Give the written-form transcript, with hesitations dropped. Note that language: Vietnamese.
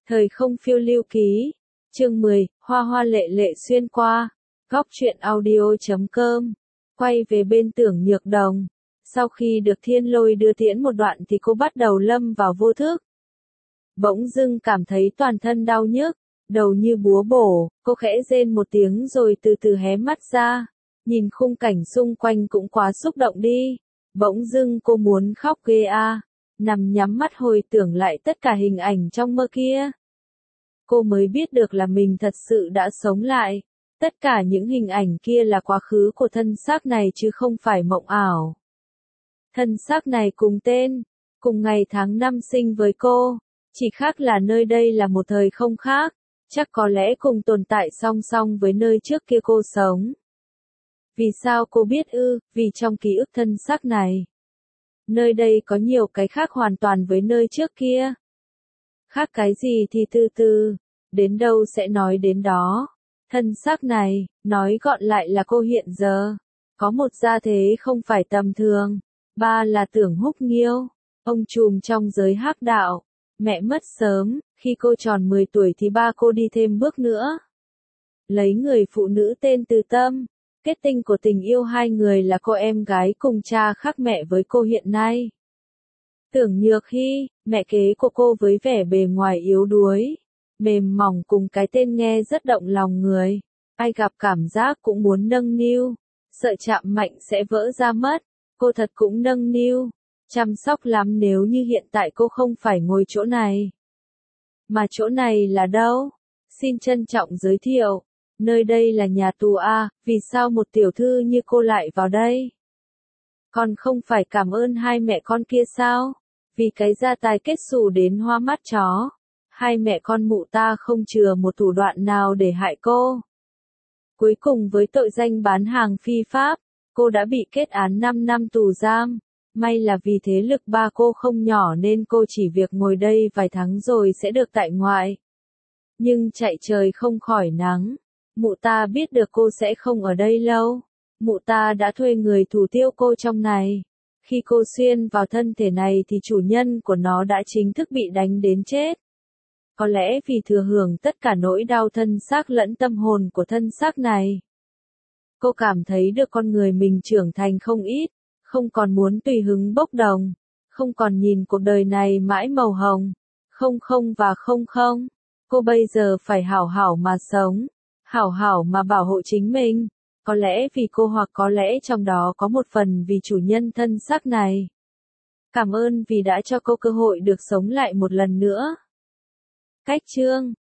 Thời không phiêu lưu ký. Chương 10, Hoa hoa lệ lệ xuyên qua. Góc truyện audio.com. Quay về bên Tưởng Nhược Đồng. Sau khi được Thiên Lôi đưa tiễn một đoạn thì cô bắt đầu lâm vào vô thức. Bỗng dưng cảm thấy toàn thân đau nhức, đầu như búa bổ, cô khẽ rên một tiếng rồi từ từ hé mắt ra. Nhìn khung cảnh xung quanh cũng quá xúc động đi. Bỗng dưng cô muốn khóc ghê a. Nằm nhắm mắt hồi tưởng lại tất cả hình ảnh trong mơ kia. Cô mới biết được là mình thật sự đã sống lại. Tất cả những hình ảnh kia là quá khứ của thân xác này chứ không phải mộng ảo. Thân xác này cùng tên, cùng ngày tháng năm sinh với cô, chỉ khác là nơi đây là một thời không khác, chắc có lẽ cùng tồn tại song song với nơi trước kia cô sống. Vì sao cô biết ư? Vì trong ký ức thân xác này, nơi đây có nhiều cái khác hoàn toàn với nơi trước kia. Khác cái gì thì từ từ, đến đâu sẽ nói đến đó. Thân xác này, nói gọn lại là cô hiện giờ, có một gia thế không phải tầm thường. Ba là Tưởng Húc Nghiêu, ông trùm trong giới hắc đạo. Mẹ mất sớm, khi cô tròn 10 tuổi thì ba cô đi thêm bước nữa. Lấy người phụ nữ tên Từ Tâm. Kết tinh của tình yêu hai người là cô em gái cùng cha khác mẹ với cô hiện nay. Tưởng Nhược Hy, mẹ kế của cô với vẻ bề ngoài yếu đuối, mềm mỏng cùng cái tên nghe rất động lòng người. Ai gặp cảm giác cũng muốn nâng niu, sợ chạm mạnh sẽ vỡ ra mất. Cô thật cũng nâng niu, chăm sóc lắm nếu như hiện tại cô không phải ngồi chỗ này. Mà chỗ này là đâu? Xin trân trọng giới thiệu. Nơi đây là nhà tù A, vì sao một tiểu thư như cô lại vào đây? Con không phải cảm ơn hai mẹ con kia sao? Vì cái gia tài kết xù đến hoa mắt chó. Hai mẹ con mụ ta không chừa một thủ đoạn nào để hại cô. Cuối cùng với tội danh bán hàng phi pháp, cô đã bị kết án 5 năm tù giam. May là vì thế lực ba cô không nhỏ nên cô chỉ việc ngồi đây vài tháng rồi sẽ được tại ngoại. Nhưng chạy trời không khỏi nắng. Mụ ta biết được cô sẽ không ở đây lâu. Mụ ta đã thuê người thủ tiêu cô trong này. Khi cô xuyên vào thân thể này thì chủ nhân của nó đã chính thức bị đánh đến chết. Có lẽ vì thừa hưởng tất cả nỗi đau thân xác lẫn tâm hồn của thân xác này. Cô cảm thấy được con người mình trưởng thành không ít, không còn muốn tùy hứng bốc đồng, không còn nhìn cuộc đời này mãi màu hồng, không không và không không. Cô bây giờ phải hảo hảo mà sống, hảo hảo mà bảo hộ chính mình, có lẽ vì cô hoặc có lẽ trong đó có một phần vì chủ nhân thân xác này. Cảm ơn vì đã cho cô cơ hội được sống lại một lần nữa. Cách chương